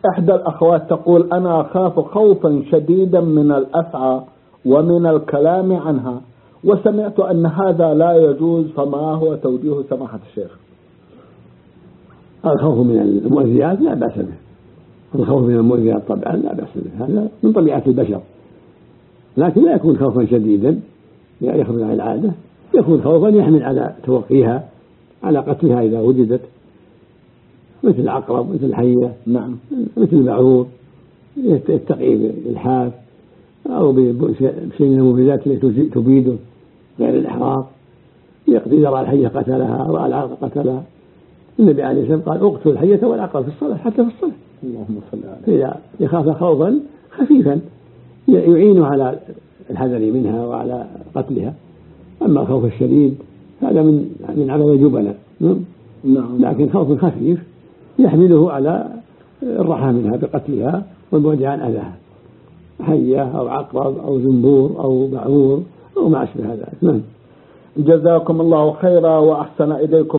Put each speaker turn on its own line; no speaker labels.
إحدى الأخوات تقول أنا أخاف خوفا شديدا من الأفعى ومن الكلام عنها، وسمعت أن هذا لا يجوز، فما هو توجيه سماحة الشيخ؟
الخوف من المؤذيات لا بأس به، الخوف من المؤذيات طبعا لا بأس به، هذا من طبيعة البشر، لكن لا يكون خوفا شديدا يخرج عن العادة، يكون خوفا يحمل على توقيها، على قتلها إذا وجدت، مثل العقرب، مثل الحية،
نعم،
مثل البعوض، يتقي بالحاف أو بشيء من المبيدات التي تبيده غير الإحراق، إذا رأى الحية قتلها، رأى العقرب قتلها. النبي عليه الصلاة والسلام قال اقتل الحية والعقرب في الصلاة، حتى في الصلاة.
اللهم صل عليه.
إذا يخاف خوفا خفيفا يعينه على الحذر منها وعلى قتلها. أما الخوف الشديد هذا من عمل الجبناء،
نعم،
لكن خوف خفيف يحمله على الرحى منها بقتلها والبعد عن أذاها، حية أو عقرب أو زنبور أو بعور أو ما أشبه ذلك.
جزاكم الله خيرا وأحسن إليكم.